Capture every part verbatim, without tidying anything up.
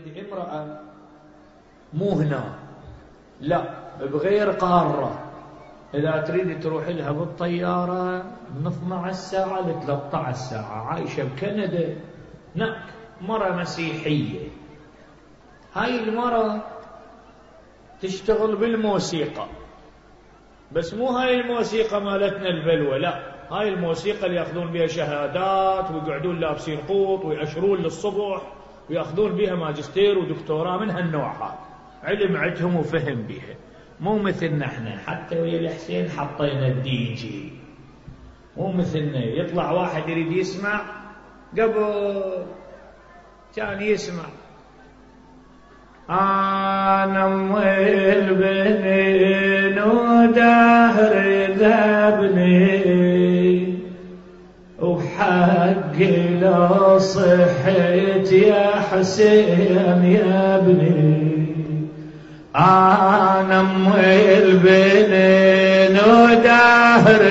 تريد امرأة مو هنا، لا بغير قارة، إذا تريد تروح لها بالطيارة من اثنتي عشرة ساعة ل ثلاثة عشر ساعة، عايشة بكندا هناك، مرة مسيحية. هاي المرة تشتغل بالموسيقى، بس مو هاي الموسيقى مالتنا البلوة، لا، هاي الموسيقى اللي ياخذون بها شهادات ويقعدون لابسين قوط ويأشرون للصبح وياخذون بها ماجستير ودكتوراه من هالنوع، هذا علم عندهم وفهم بها، مو مثلنا احنا. حتى ويا الحسين حطينا الدي جي، مو مثلنا. يطلع واحد يريد يسمع، قبل كان يسمع أنا أمي البنين ودهر ذبني وحقي لو صحيت يا حسين يا ابني، أنا أمي البنين ودهر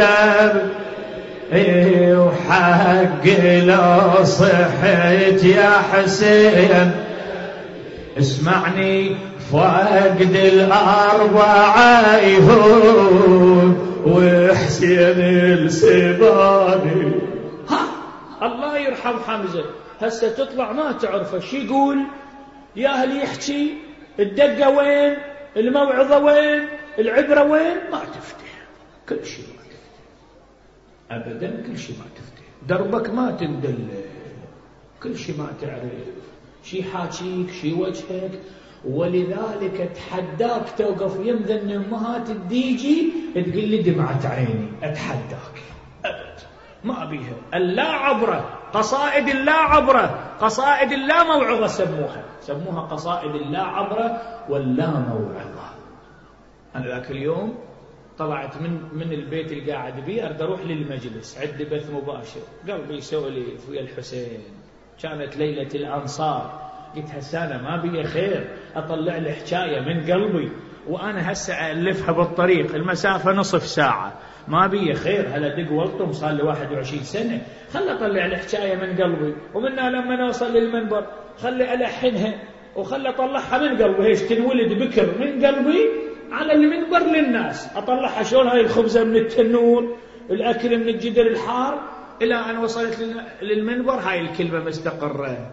ذبني وحقي لو صحيت يا حسين. اسمعني، فقد الأربعة يهون وحسين السباني. ها الله يرحم حمزة، هسه تطلع ما تعرفه شي يقول، يا أهل يحكي الدقة وين، الموعظة وين، العبرة وين، ما تفتح، كل شيء ما تفتح أبدا، كل شيء ما تفتح، دربك ما تندل، كل شيء ما تعرف، شي حاكيك شي وجهك. ولذلك اتحداك توقف يمذن امهات الديجي تقول لي دمعة عيني، اتحداك ابد ما بيها. اللا عبرة، قصائد اللا عبرة، قصائد اللا موعظة سموها، سموها قصائد اللا عبرة واللا موعظة. انا ذاك اليوم طلعت من من البيت اللي قاعد بيه، اريد اروح للمجلس، عندي بث مباشر، قلبي يسولف ويا الحسين، كانت ليلة الأنصار، قلت هسه أنا ما بي خير أطلع لي حكاية من قلبي، وأنا هسه ألفها بالطريق، المسافة نصف ساعة، ما بي خير، هلا دق ولطم صار لي واحد وعشرين سنة، خلي أطلع لي حكاية من قلبي، ومنها لما نوصل للمنبر خلي ألحنها وخلي أطلعها من قلبي، هيش تنولد بكر من قلبي على المنبر للناس، أطلعها شلون هاي الخبزة من التنور، الأكل من الجدر الحار، إلى أن وصلت للمنبر هاي الكلمة مستقرة: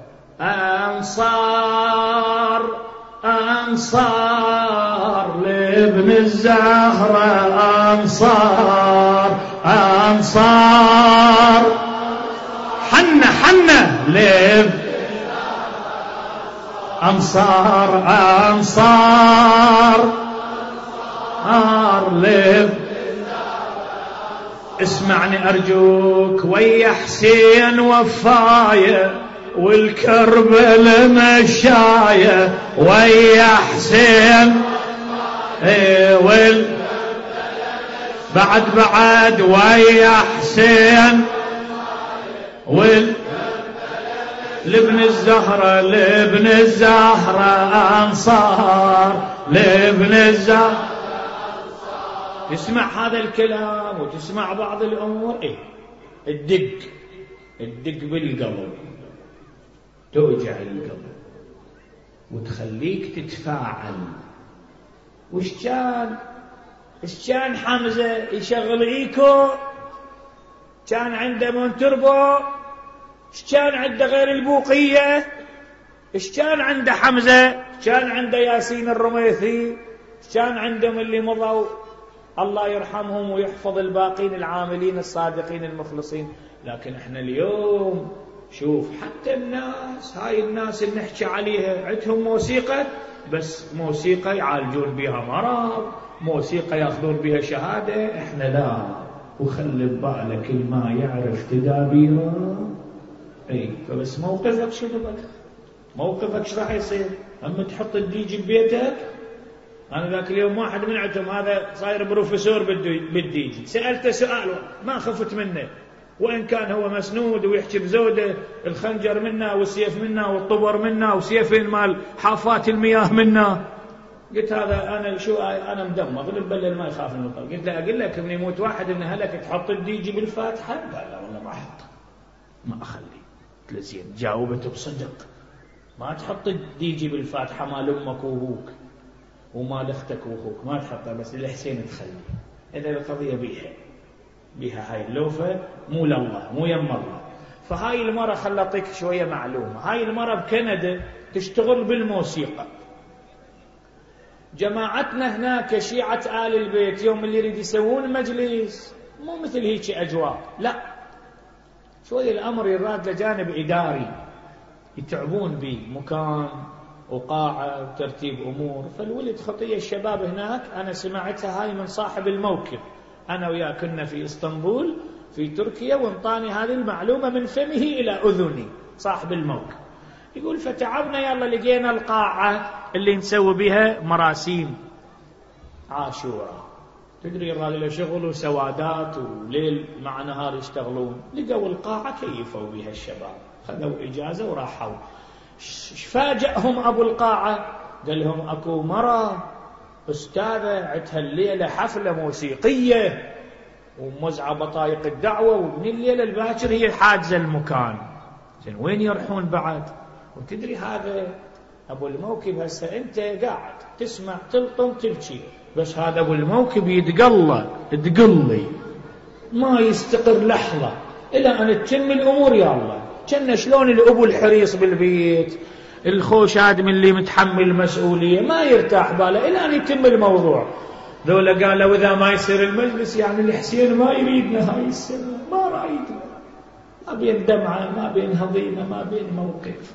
أنصار أنصار لابن الزهرة، أنصار أنصار حنة حنة لابن أنصار أنصار أنصار لابن. اسمعني أرجوك، ويا حسين وفاية والكربل مشاية، ويا حسين ايه وال بعد بعد ويا حسين وال لابن الزهرة، لابن الزهرة أنصار، لابن الزهرة. تسمع هذا الكلام وتسمع بعض الأمور، إيه الدق الدق بالقلب، توجع القلب وتخليك تتفاعل. وش كان وش كان حمزة يشغل إيكو، كان عنده مونتربو، وش كان عنده غير البوقية، وش كان عنده حمزة، كان عنده ياسين الرميثي، كان عندهم اللي مضوا الله يرحمهم ويحفظ الباقين العاملين الصادقين المخلصين. لكن احنا اليوم شوف، حتى الناس هاي الناس اللي نحكي عليها عندهم موسيقى، بس موسيقى يعالجون بها مرض، موسيقى ياخذون بها شهادة، احنا لا. وخلي ببالك ما يعرف تدابيره، اي فبس موقفك شنو بك، موقفك ايش راح يصير؟ اما تحط الديجي ببيتك. أنا ذاك اليوم واحد من عندهم هذا صاير بروفيسور بالديجي، سألته سؤال ما خفت منه، وإن كان هو مسنود ويحكي بزوده، الخنجر منا والسيف منا والطبر منا وسيفين مال حافات المياه منا. قلت هذا أنا شو أنا مدمغ بالبلل ما يخاف من الطبر. قلت له أقول لك من يموت واحد من أهلك تحط الديجي بالفاتحة؟ قال لا والله ما أحط، ما أخلي. قلت له زين، جاوبته بصدق، ما تحط الديجي بالفاتحة مال أمك وأبوك ومال أختك وأخوك، ما تحطها، بس للحسين تخلي. إذا القضية بيها بيها هاي اللوفة مو لله، مو يم الله. فهاي المرة خل أعطيك شوية معلومة. هاي المرة بكندا تشتغل بالموسيقى. جماعتنا هناك شيعة آل البيت يوم اللي يريد يسوون مجلس مو مثل هيك أجواء، لا، شوية الأمر يراد لجانب إداري يتعبون به، مكان وقاعة وترتيب أمور. فالولد خطية الشباب هناك أنا سمعتها هاي من صاحب الموكب، أنا وياه كنا في إسطنبول في تركيا، وانطاني هذه المعلومة من فمه إلى أذني صاحب الموكب. يقول فتعبنا يلا لقينا القاعة اللي نسوي بها مراسيم عاشوراء. تدري الراجل شغل وسوادات وليل مع نهار يشتغلون، لقوا القاعة كيفوا بها الشباب، خذوا إجازة وراحوا. فاجأهم أبو القاعة قال لهم أكو مرة أستاذة عندها الليلة حفلة موسيقية وموزعة بطايق الدعوة، ومن الليلة الباكر هي حاجزة المكان. زين وين يروحون بعد؟ وتدري هذا أبو الموكب هسه أنت قاعد تسمع تلطم تبكي، بس هذا أبو الموكب يتقلى تقلي ما يستقر لحظة إلى أن تتم الأمور. يا الله كنا شلون الأبو الحريص بالبيت الخوش آدم اللي متحمل مسؤولية ما يرتاح باله إلى أن يتم الموضوع. ذولا قالوا إذا ما يصير المجلس يعني الحسين ما يريدنا هاي السنة، ما رايدنا، ما بين دمعة ما بين هضيمة ما بين موقف.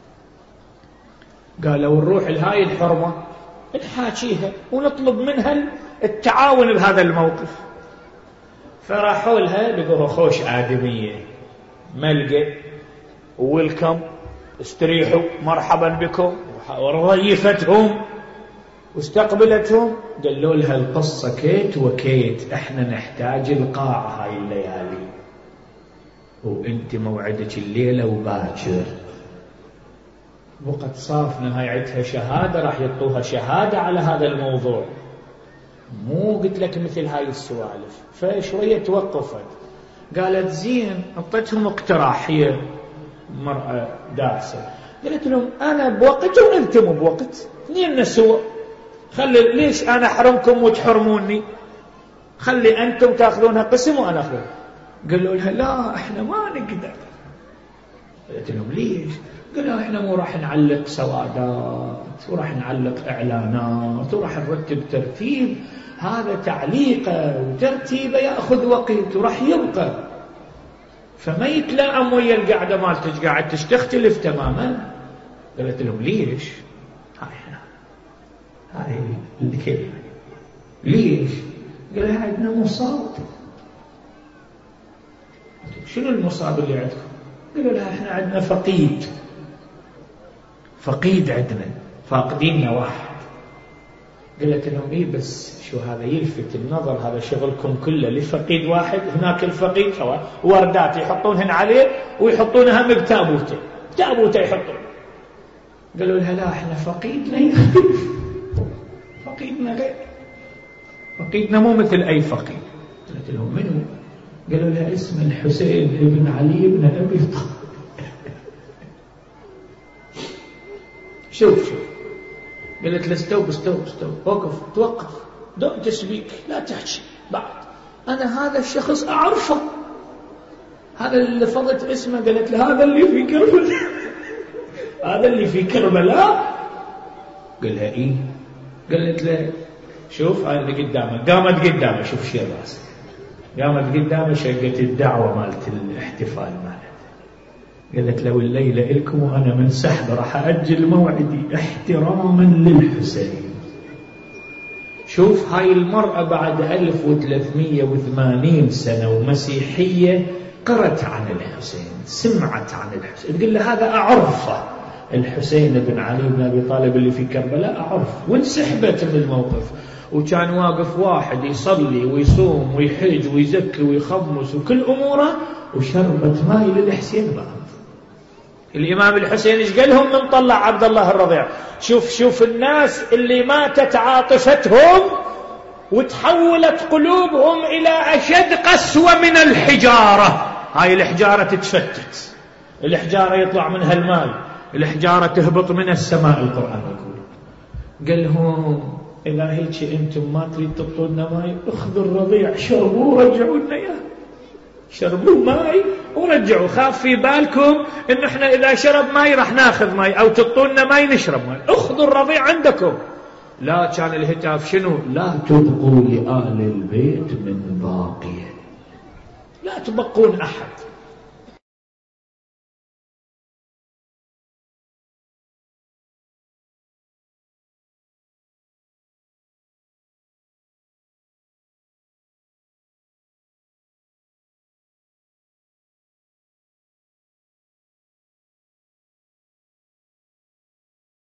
قالوا نروح لهاي الحرمة نحاكيها ونطلب منها التعاون بهذا الموقف. فراحوا لها لقوها خوش آدمية ملقى ويلكم استريحوا مرحبا بكم، ورضيفتهم واستقبلتهم. قالوا لها القصة كيت وكيت، احنا نحتاج القاعة هاي الليالي وانت موعدك الليلة وباكر. وقد صافنا هاي عدها شهادة راح يعطوها شهادة على هذا الموضوع، مو قلت لك مثل هاي السوالف. فشوية توقفت قالت زين، اعطتهم اقتراح هي مرأة دارسة، قالت لهم أنا بوقت وأنتم بوقت اثنين سوا، خلي ليش أنا أحرمكم وتحرموني، خلي أنتم تأخذونها قسم وأنا أخذ. قالوا لها لا إحنا ما نقدر. قالت لهم ليش؟ قالوا إحنا مو راح نعلق سوادات وراح نعلق إعلانات وراح نرتب ترتيب، هذا تعليقه وترتيبه يأخذ وقت وراح يبقى، فما يتلائم ويا القعدة مالتك قاعد تختلف تماما. قالت لهم ليش؟ هاي هاي الكلمة ليش؟ قال لها عندنا مصاب. شنو المصاب اللي عندكم؟ قالوا لها احنا عندنا فقيد، فقيد عندنا فاقديننا واحد. قالت لهم ايه بس شو هذا يلفت النظر، هذا شغلكم كله لفقيد واحد، هناك الفقيد سواء وردات يحطونهن عليه ويحطونها بتابوته تابوته يحطون. قالوا لها لا احنا فقيدنا يختلف، فقيدنا غير، فقيدنا مو مثل اي فقيد. قالت لهم منو؟ قالوا لها اسم الحسين ابن علي بن ابي طالب. شوف شوف قالت له استوب استوب استوب، وقف توقف، دون تسبيك لا تحكي بعد، أنا هذا الشخص أعرفه، هذا اللي لفظت اسمه. قالت له هذا اللي في كربلاء هذا اللي في كربلاء. قال لها إيه؟ قالت له شوف هذا اللي قدامه. قامت قدامه، شوف شيء راسه، قامت قدامه شقت الدعوة مالت الاحتفال مالت. قالت له الليلة إلكم وأنا من سحب راح أجل موعدي احتراما للحسين. شوف هاي المرأة بعد ألف وثلاثمية وثمانين سنة ومسيحية قرأت عن الحسين، سمعت عن الحسين، تقول له هذا أعرفه الحسين بن علي بن أبي طالب اللي في كربلاء أعرف. وانسحبت من الموقف، وكان واقف واحد يصلي ويصوم ويحج ويزكي ويخمس وكل أموره، وشربت ماي للحسين بعد. الإمام الحسين إيش قال لهم من طلع عبد الله الرضيع؟ شوف شوف الناس اللي ماتت عاطفتهم وتحولت قلوبهم إلى أشد قسوة من الحجارة. هاي الحجارة تتفتت، الحجارة يطلع منها الماء، الحجارة تهبط من السماء، القرآن يقول. قال لهم إذا هيك أنتم ما تريد تعطونا ماي، اخذوا الرضيع شربوه ورجعوا لنا إياه، شربوا ماي ورجعوا. خاف في بالكم إن إحنا إذا شرب ماي راح ناخذ ماي أو تعطونا ماي نشرب ماي، اخذوا الرضيع عندكم. لا، كان الهتاف شنو؟ لا تبقوا لآل البيت من باقية، لا تبقون أحد.